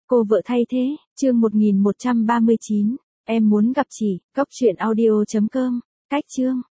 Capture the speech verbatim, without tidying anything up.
Cô vợ thay thế, chương một nghìn một trăm ba mươi chín. Em muốn gặp chị, cốc truyện audio chấm com. Cách chương.